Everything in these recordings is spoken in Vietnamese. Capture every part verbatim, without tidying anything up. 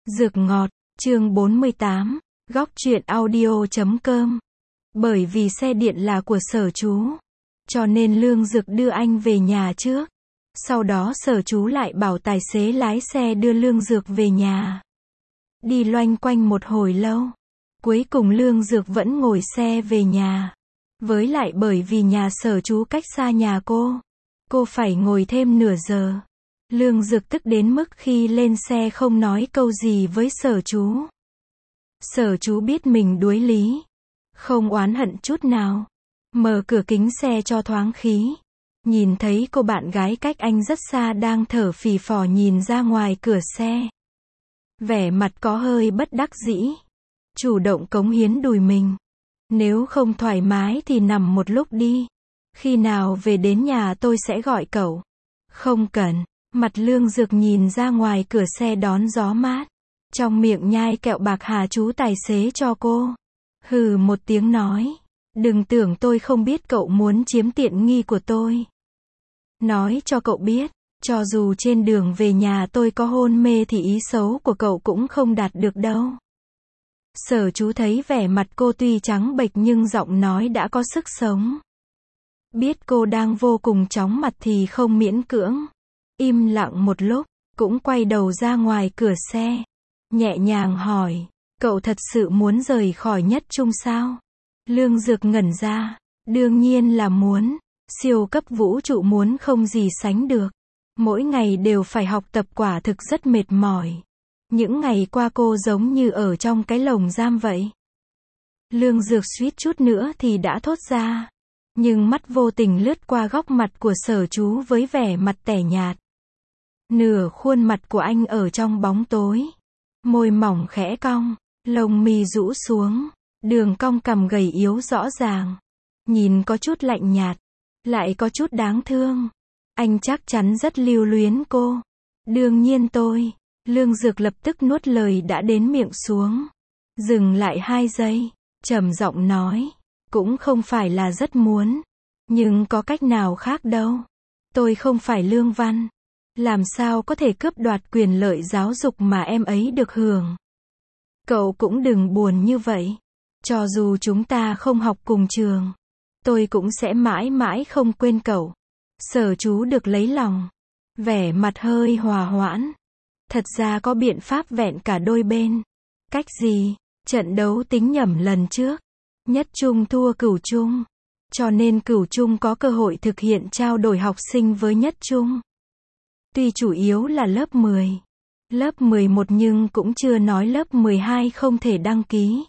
Dược ngọt, chương bốn mươi tám, góc truyện audio chấm com. Bởi vì xe điện là của Sở Chú, cho nên Lương Dực đưa anh về nhà trước. Sau đó Sở Chú lại bảo tài xế lái xe đưa Lương Dực về nhà. Đi loanh quanh một hồi lâu, cuối cùng Lương Dực vẫn ngồi xe về nhà. Với lại bởi vì nhà Sở Chú cách xa nhà cô, cô phải ngồi thêm nửa giờ. Lương Dực tức đến mức khi lên xe không nói câu gì với Sở Chú. Sở Chú biết mình đuối lý, không oán hận chút nào. Mở cửa kính xe cho thoáng khí. Nhìn thấy cô bạn gái cách anh rất xa đang thở phì phò nhìn ra ngoài cửa xe. Vẻ mặt có hơi bất đắc dĩ. Chủ động cống hiến đùi mình. Nếu không thoải mái thì nằm một lúc đi. Khi nào về đến nhà tôi sẽ gọi cậu. Không cần. Mặt Lương Dực nhìn ra ngoài cửa xe đón gió mát. Trong miệng nhai kẹo bạc hà chú tài xế cho cô. Hừ một tiếng nói. Đừng tưởng tôi không biết cậu muốn chiếm tiện nghi của tôi. Nói cho cậu biết, cho dù trên đường về nhà tôi có hôn mê thì ý xấu của cậu cũng không đạt được đâu. Sở Chú thấy vẻ mặt cô tuy trắng bệch nhưng giọng nói đã có sức sống. Biết cô đang vô cùng chóng mặt thì không miễn cưỡng. Im lặng một lúc, cũng quay đầu ra ngoài cửa xe. Nhẹ nhàng hỏi, cậu thật sự muốn rời khỏi Nhất Trung sao? Lương Dực ngẩn ra, đương nhiên là muốn. Siêu cấp vũ trụ muốn không gì sánh được. Mỗi ngày đều phải học tập quả thực rất mệt mỏi. Những ngày qua cô giống như ở trong cái lồng giam vậy. Lương Dực suýt chút nữa thì đã thốt ra. Nhưng mắt vô tình lướt qua góc mặt của Sở Chú với vẻ mặt tẻ nhạt. Nửa khuôn mặt của anh ở trong bóng tối. Môi mỏng khẽ cong, lông mi rũ xuống, đường cong cằm gầy yếu rõ ràng. Nhìn có chút lạnh nhạt, lại có chút đáng thương. Anh chắc chắn rất lưu luyến cô. Đương nhiên tôi. Lương Dực lập tức nuốt lời đã đến miệng xuống. Dừng lại hai giây, trầm giọng nói. Cũng không phải là rất muốn. Nhưng có cách nào khác đâu. Tôi không phải Lương Văn. Làm sao có thể cướp đoạt quyền lợi giáo dục mà em ấy được hưởng. Cậu cũng đừng buồn như vậy. Cho dù chúng ta không học cùng trường, tôi cũng sẽ mãi mãi không quên cậu. Sở Chú được lấy lòng. Vẻ mặt hơi hòa hoãn. Thật ra có biện pháp vẹn cả đôi bên. Cách gì? Trận đấu tính nhẩm lần trước. Nhất Trung thua Cửu Trung. Cho nên Cửu Trung có cơ hội thực hiện trao đổi học sinh với Nhất Trung. Tuy chủ yếu là lớp mười. Lớp mười một nhưng cũng chưa nói lớp mười hai không thể đăng ký.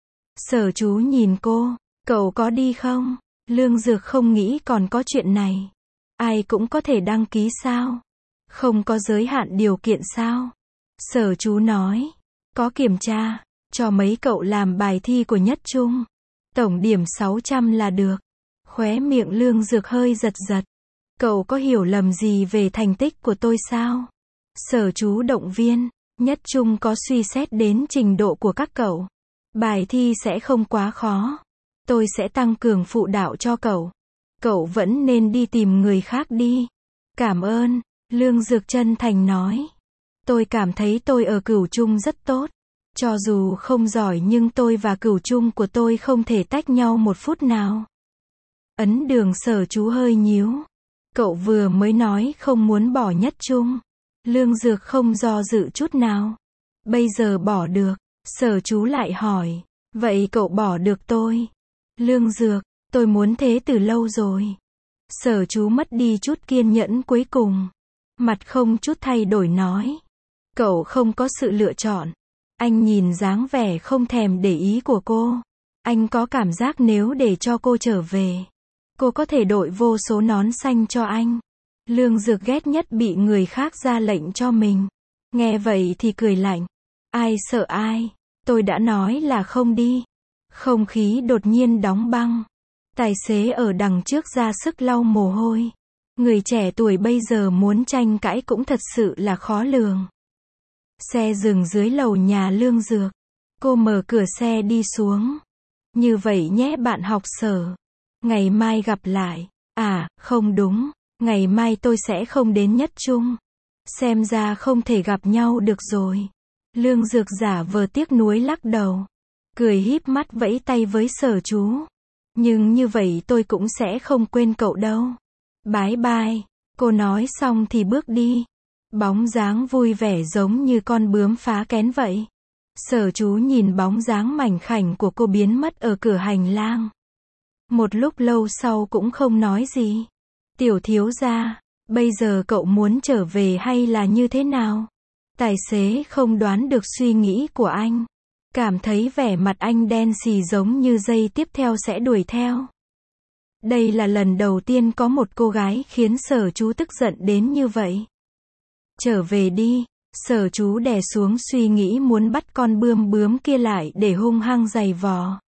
Sở Chú nhìn cô. Cậu có đi không? Lương Dực không nghĩ còn có chuyện này. Ai cũng có thể đăng ký sao? Không có giới hạn điều kiện sao? Sở Chú nói. Có kiểm tra. Cho mấy cậu làm bài thi của Nhất Trung. Tổng điểm sáu trăm là được. Khóe miệng Lương Dực hơi giật giật. Cậu có hiểu lầm gì về thành tích của tôi sao? Sở Chú động viên. Nhất Trung có suy xét đến trình độ của các cậu. Bài thi sẽ không quá khó. Tôi sẽ tăng cường phụ đạo cho cậu. Cậu vẫn nên đi tìm người khác đi. Cảm ơn. Lương Dực chân thành nói. Tôi cảm thấy tôi ở Cửu Trung rất tốt. Cho dù không giỏi nhưng tôi và Cửu Trung của tôi không thể tách nhau một phút nào. Ấn Đường Sở Chú hơi nhíu. Cậu vừa mới nói không muốn bỏ Nhất Trung. Lương Dực không do dự chút nào. Bây giờ bỏ được. Sở Chú lại hỏi. Vậy cậu bỏ được tôi? Lương Dực, tôi muốn thế từ lâu rồi. Sở Chú mất đi chút kiên nhẫn cuối cùng. Mặt không chút thay đổi nói. Cậu không có sự lựa chọn. Anh nhìn dáng vẻ không thèm để ý của cô. Anh có cảm giác nếu để cho cô trở về, cô có thể đội vô số nón xanh cho anh. Lương Dực ghét nhất bị người khác ra lệnh cho mình. Nghe vậy thì cười lạnh. Ai sợ ai? Tôi đã nói là không đi. Không khí đột nhiên đóng băng. Tài xế ở đằng trước ra sức lau mồ hôi. Người trẻ tuổi bây giờ muốn tranh cãi cũng thật sự là khó lường. Xe dừng dưới lầu nhà Lương Dực. Cô mở cửa xe đi xuống. Như vậy nhé bạn học Sở. Ngày mai gặp lại. À, không đúng. Ngày mai tôi sẽ không đến Nhất Trung. Xem ra không thể gặp nhau được rồi. Lương Dược giả vờ tiếc nuối lắc đầu. Cười híp mắt vẫy tay với Sở Chú. Nhưng như vậy tôi cũng sẽ không quên cậu đâu. Bái bai. Cô nói xong thì bước đi. Bóng dáng vui vẻ giống như con bướm phá kén vậy. Sở Chú nhìn bóng dáng mảnh khảnh của cô biến mất ở cửa hành lang. Một lúc lâu sau cũng không nói gì. Tiểu thiếu gia, bây giờ cậu muốn trở về hay là như thế nào? Tài xế không đoán được suy nghĩ của anh. Cảm thấy vẻ mặt anh đen xì giống như giây tiếp theo sẽ đuổi theo. Đây là lần đầu tiên có một cô gái khiến Sở Chú tức giận đến như vậy. Trở về đi. Sở Chú đè xuống suy nghĩ muốn bắt con bươm bướm kia lại để hung hăng giày vò.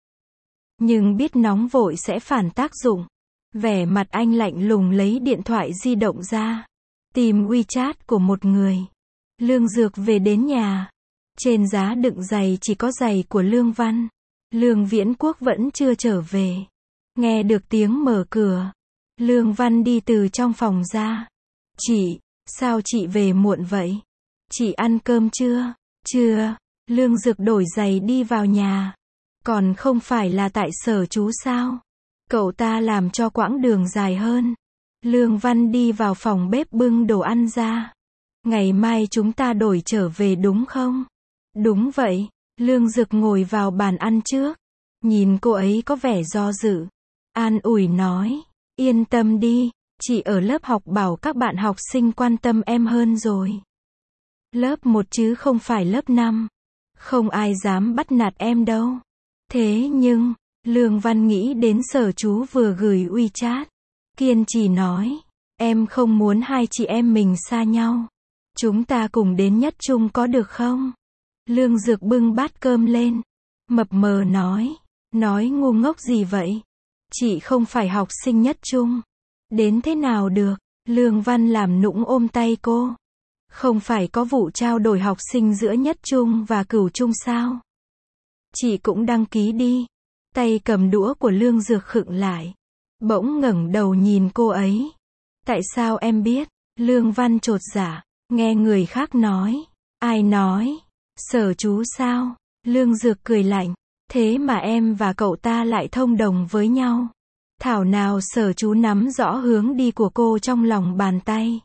Nhưng biết nóng vội sẽ phản tác dụng. Vẻ mặt anh lạnh lùng lấy điện thoại di động ra. Tìm WeChat của một người. Lương Dược về đến nhà. Trên giá đựng giày chỉ có giày của Lương Văn. Lương Viễn Quốc vẫn chưa trở về. Nghe được tiếng mở cửa. Lương Văn đi từ trong phòng ra. Chị, sao chị về muộn vậy? Chị ăn cơm chưa? Chưa. Lương Dược đổi giày đi vào nhà. Còn không phải là tại Sở Chú sao? Cậu ta làm cho quãng đường dài hơn. Lương Văn đi vào phòng bếp bưng đồ ăn ra. Ngày mai chúng ta đổi trở về đúng không? Đúng vậy. Lương Dược ngồi vào bàn ăn trước. Nhìn cô ấy có vẻ do dự. An ủi nói. Yên tâm đi. Chị ở lớp học bảo các bạn học sinh quan tâm em hơn rồi. Lớp một chứ không phải lớp năm. Không ai dám bắt nạt em đâu. Thế nhưng, Lương Văn nghĩ đến Sở Chú vừa gửi WeChat. Kiên trì nói. Em không muốn hai chị em mình xa nhau. Chúng ta cùng đến Nhất Trung có được không? Lương Dược bưng bát cơm lên. Mập mờ nói. Nói ngu ngốc gì vậy? Chị không phải học sinh Nhất Trung. Đến thế nào được? Lương Văn làm nũng ôm tay cô. Không phải có vụ trao đổi học sinh giữa Nhất Trung và Cửu Trung sao? Chị cũng đăng ký đi. Tay cầm đũa của Lương Dược khựng lại. Bỗng ngẩng đầu nhìn cô ấy. Tại sao em biết? Lương Văn chột dạ. Nghe người khác nói. Ai nói? Sở Chú sao? Lương Dược cười lạnh. Thế mà em và cậu ta lại thông đồng với nhau. Thảo nào Sở Chú nắm rõ hướng đi của cô trong lòng bàn tay.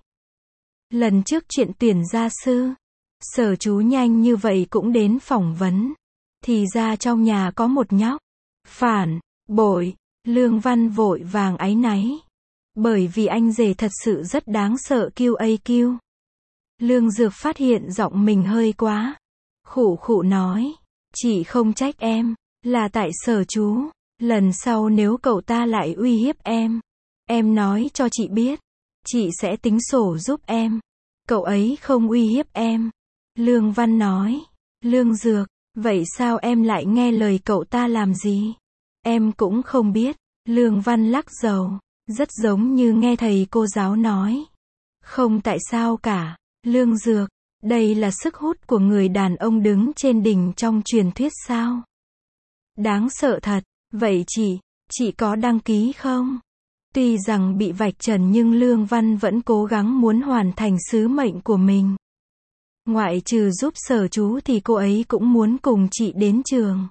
Lần trước chuyện tuyển gia sư, Sở Chú nhanh như vậy cũng đến phỏng vấn. Thì ra trong nhà có một nhóc. Phản, bội, Lương Văn vội vàng áy náy. Bởi vì anh rể thật sự rất đáng sợ kiu a kiu. Lương Dược phát hiện giọng mình hơi quá. Khụ khụ nói. Chị không trách em, là tại Sở Chú. Lần sau nếu cậu ta lại uy hiếp em, em nói cho chị biết. Chị sẽ tính sổ giúp em. Cậu ấy không uy hiếp em. Lương Văn nói. Lương Dược, vậy sao em lại nghe lời cậu ta làm gì? Em cũng không biết. Lương Văn lắc đầu. Rất giống như nghe thầy cô giáo nói. Không tại sao cả. Lương Dược, đây là sức hút của người đàn ông đứng trên đỉnh trong truyền thuyết sao? Đáng sợ thật. Vậy chị, chị có đăng ký không? Tuy rằng bị vạch trần nhưng Lương Văn vẫn cố gắng muốn hoàn thành sứ mệnh của mình. Ngoại trừ giúp Sở Chú thì cô ấy cũng muốn cùng chị đến trường.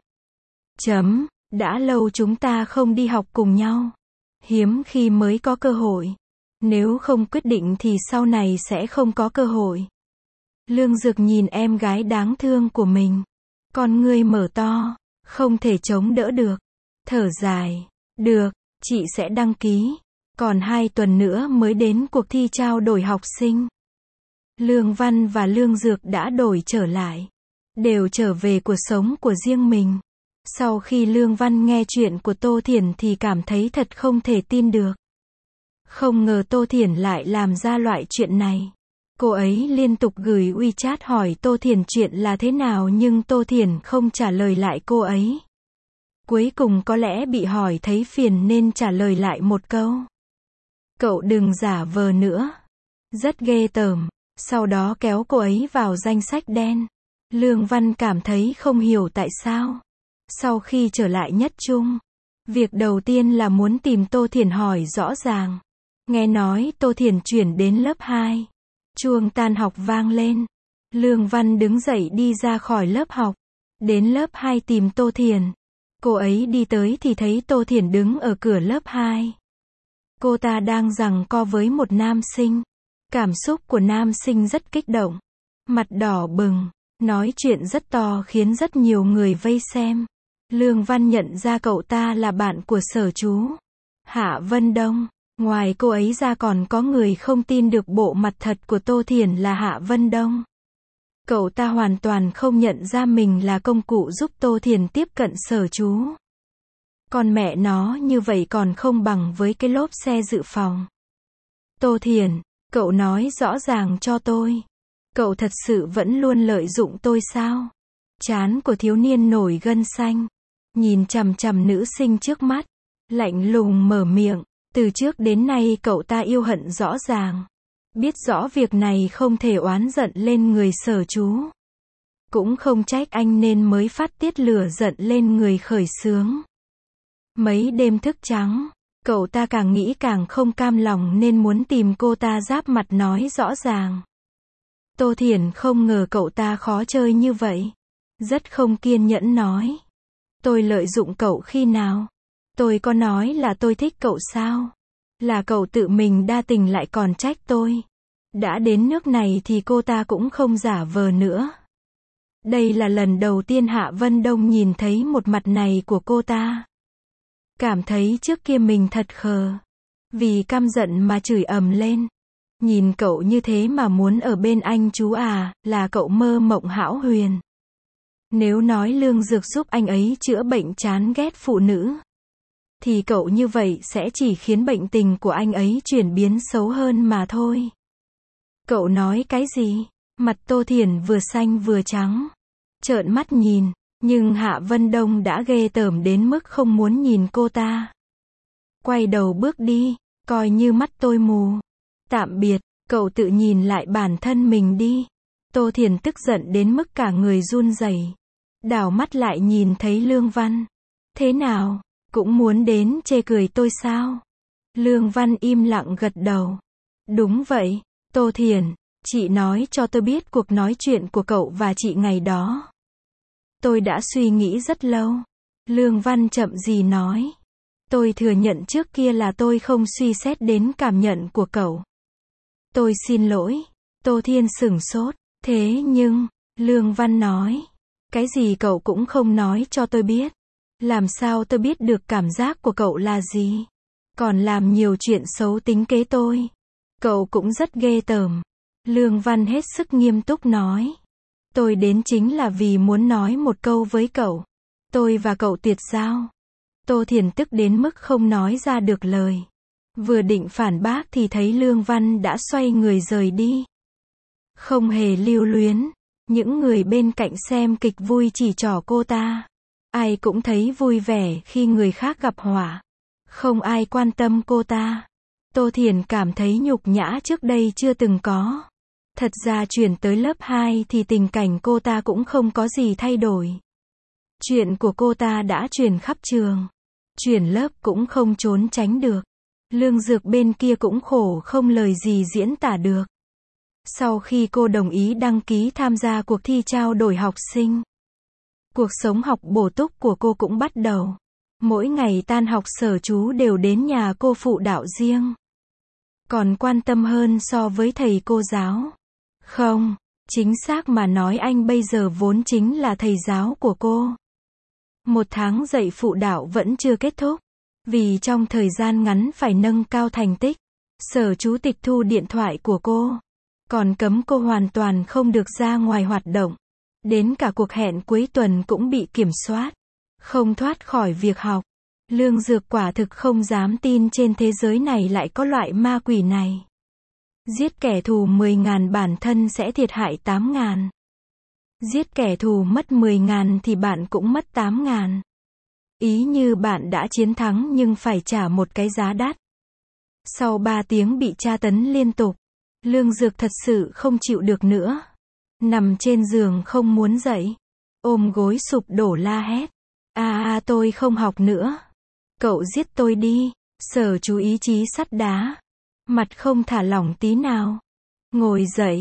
Chấm, đã lâu chúng ta không đi học cùng nhau. Hiếm khi mới có cơ hội. Nếu không quyết định thì sau này sẽ không có cơ hội. Lương Dược nhìn em gái đáng thương của mình. Con ngươi mở to, không thể chống đỡ được. Thở dài. Được, chị sẽ đăng ký. Còn hai tuần nữa mới đến cuộc thi trao đổi học sinh. Lương Văn và Lương Dược đã đổi trở lại. Đều trở về cuộc sống của riêng mình. Sau khi Lương Văn nghe chuyện của Tô Thiển thì cảm thấy thật không thể tin được. Không ngờ Tô Thiển lại làm ra loại chuyện này. Cô ấy liên tục gửi WeChat hỏi Tô Thiển chuyện là thế nào nhưng Tô Thiển không trả lời lại cô ấy. Cuối cùng có lẽ bị hỏi thấy phiền nên trả lời lại một câu. Cậu đừng giả vờ nữa. Rất ghê tởm. Sau đó kéo cô ấy vào danh sách đen. Lương Văn cảm thấy không hiểu tại sao. Sau khi trở lại Nhất Trung, việc đầu tiên là muốn tìm Tô Thiển hỏi rõ ràng. Nghe nói Tô Thiển chuyển đến lớp hai. Chuông tan học vang lên. Lương Văn đứng dậy đi ra khỏi lớp học. Đến lớp hai tìm Tô Thiền. Cô ấy đi tới thì thấy Tô Thiền đứng ở cửa lớp hai. Cô ta đang giằng co với một nam sinh. Cảm xúc của nam sinh rất kích động. Mặt đỏ bừng, nói chuyện rất to khiến rất nhiều người vây xem. Lương Văn nhận ra cậu ta là bạn của Sở Chú, Hạ Vân Đông. Ngoài cô ấy ra còn có người không tin được bộ mặt thật của Tô Thiền là Hạ Vân Đông. Cậu ta hoàn toàn không nhận ra mình là công cụ giúp Tô Thiền tiếp cận Sở Chú. Còn mẹ nó như vậy còn không bằng với cái lốp xe dự phòng. Tô Thiền, cậu nói rõ ràng cho tôi. Cậu thật sự vẫn luôn lợi dụng tôi sao? Trán của thiếu niên nổi gân xanh. Nhìn chằm chằm nữ sinh trước mắt. Lạnh lùng mở miệng. Từ trước đến nay cậu ta yêu hận rõ ràng. Biết rõ việc này không thể oán giận lên người Sở Chú. Cũng không trách anh nên mới phát tiết lửa giận lên người Khởi Sướng. Mấy đêm thức trắng, cậu ta càng nghĩ càng không cam lòng nên muốn tìm cô ta giáp mặt nói rõ ràng. Tô Thiền không ngờ cậu ta khó chơi như vậy. Rất không kiên nhẫn nói. Tôi lợi dụng cậu khi nào? Tôi có nói là tôi thích cậu sao? Là cậu tự mình đa tình lại còn trách tôi. Đã đến nước này thì cô ta cũng không giả vờ nữa. Đây là lần đầu tiên Hạ Vân Đông nhìn thấy một mặt này của cô ta. Cảm thấy trước kia mình thật khờ. Vì căm giận mà chửi ầm lên. Nhìn cậu như thế mà muốn ở bên anh chú à, là cậu mơ mộng hão huyền. Nếu nói Lương Dược giúp anh ấy chữa bệnh chán ghét phụ nữ, thì cậu như vậy sẽ chỉ khiến bệnh tình của anh ấy chuyển biến xấu hơn mà thôi. Cậu nói cái gì? Mặt Tô Thiền vừa xanh vừa trắng. Trợn mắt nhìn, nhưng Hạ Vân Đông đã ghê tởm đến mức không muốn nhìn cô ta. Quay đầu bước đi, coi như mắt tôi mù. Tạm biệt, cậu tự nhìn lại bản thân mình đi. Tô Thiền tức giận đến mức cả người run rẩy. Đảo mắt lại nhìn thấy Lương Văn. Thế nào, cũng muốn đến chê cười tôi sao? Lương Văn im lặng gật đầu. Đúng vậy, Tô Thiền, chị nói cho tôi biết cuộc nói chuyện của cậu và chị ngày đó. Tôi đã suy nghĩ rất lâu. Lương Văn chậm gì nói. Tôi thừa nhận trước kia là tôi không suy xét đến cảm nhận của cậu. Tôi xin lỗi. Tô Thiên sửng sốt. Thế nhưng, Lương Văn nói. Cái gì cậu cũng không nói cho tôi biết. Làm sao tôi biết được cảm giác của cậu là gì? Còn làm nhiều chuyện xấu tính kế tôi. Cậu cũng rất ghê tởm. Lương Văn hết sức nghiêm túc nói. Tôi đến chính là vì muốn nói một câu với cậu. Tôi và cậu tuyệt giao. Tô Thiền tức đến mức không nói ra được lời. Vừa định phản bác thì thấy Lương Văn đã xoay người rời đi. Không hề lưu luyến. Những người bên cạnh xem kịch vui chỉ trỏ cô ta. Ai cũng thấy vui vẻ khi người khác gặp họa. Không ai quan tâm cô ta. Tô Thiền cảm thấy nhục nhã trước đây chưa từng có. Thật ra chuyển tới lớp hai thì tình cảnh cô ta cũng không có gì thay đổi. Chuyện của cô ta đã truyền khắp trường. Chuyển lớp cũng không trốn tránh được. Lương Dược bên kia cũng khổ không lời gì diễn tả được. Sau khi cô đồng ý đăng ký tham gia cuộc thi trao đổi học sinh, cuộc sống học bổ túc của cô cũng bắt đầu. Mỗi ngày tan học Sở Chú đều đến nhà cô phụ đạo riêng. Còn quan tâm hơn so với thầy cô giáo. Không, chính xác mà nói anh bây giờ vốn chính là thầy giáo của cô. Một tháng dạy phụ đạo vẫn chưa kết thúc. Vì trong thời gian ngắn phải nâng cao thành tích, Sở Chú tịch thu điện thoại của cô. Còn cấm cô hoàn toàn không được ra ngoài hoạt động. Đến cả cuộc hẹn cuối tuần cũng bị kiểm soát. Không thoát khỏi việc học. Lương Dược quả thực không dám tin trên thế giới này lại có loại ma quỷ này. Giết kẻ thù mười ngàn bản thân sẽ thiệt hại tám ngàn. Giết kẻ thù mất mười ngàn thì bạn cũng mất tám ngàn. Ý như bạn đã chiến thắng nhưng phải trả một cái giá đắt. Sau ba tiếng bị tra tấn liên tục, Lương Dược thật sự không chịu được nữa. Nằm trên giường không muốn dậy. Ôm gối sụp đổ la hét. À à tôi không học nữa. Cậu giết tôi đi. Sở Chú ý chí sắt đá. Mặt không thả lỏng tí nào. Ngồi dậy.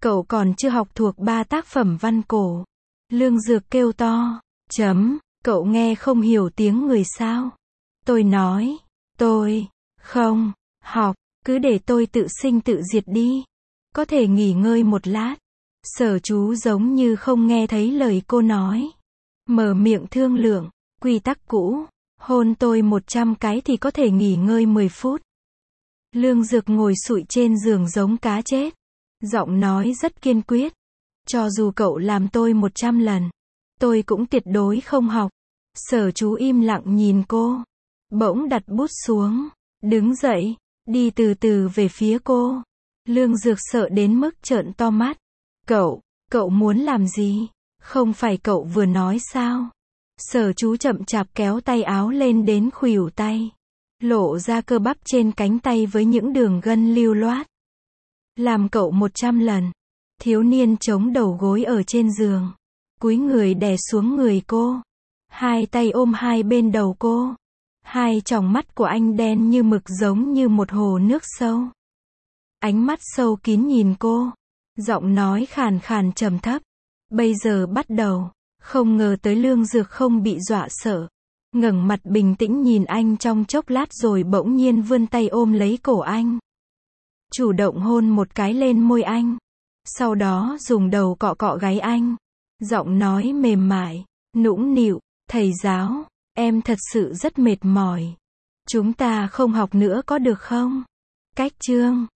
Cậu còn chưa học thuộc ba tác phẩm văn cổ. Lương Dược kêu to. Chấm, cậu nghe không hiểu tiếng người sao? Tôi nói, tôi, không, học, cứ để tôi tự sinh tự diệt đi. Có thể nghỉ ngơi một lát. Sở Chú giống như không nghe thấy lời cô nói. Mở miệng thương lượng, quy tắc cũ, hôn tôi một trăm cái thì có thể nghỉ ngơi mười phút. Lương Dược ngồi sụi trên giường giống cá chết. Giọng nói rất kiên quyết. Cho dù cậu làm tôi một trăm lần, tôi cũng tuyệt đối không học. Sở Chú im lặng nhìn cô. Bỗng đặt bút xuống. Đứng dậy. Đi từ từ về phía cô. Lương Dược sợ đến mức trợn to mắt. Cậu, cậu muốn làm gì? Không phải cậu vừa nói sao? Sở Chú chậm chạp kéo tay áo lên đến khuỷu tay. Lộ ra cơ bắp trên cánh tay với những đường gân lưu loát. Làm cậu một trăm lần. Thiếu niên chống đầu gối ở trên giường. Cúi người đè xuống người cô. Hai tay ôm hai bên đầu cô. Hai tròng mắt của anh đen như mực giống như một hồ nước sâu. Ánh mắt sâu kín nhìn cô. Giọng nói khàn khàn trầm thấp. Bây giờ bắt đầu. Không ngờ tới Lương Dược không bị dọa sợ. Ngẩng mặt bình tĩnh nhìn anh trong chốc lát rồi bỗng nhiên vươn tay ôm lấy cổ anh. Chủ động hôn một cái lên môi anh. Sau đó dùng đầu cọ cọ gáy anh. Giọng nói mềm mại, nũng nịu, thầy giáo, em thật sự rất mệt mỏi. Chúng ta không học nữa có được không? Cách chương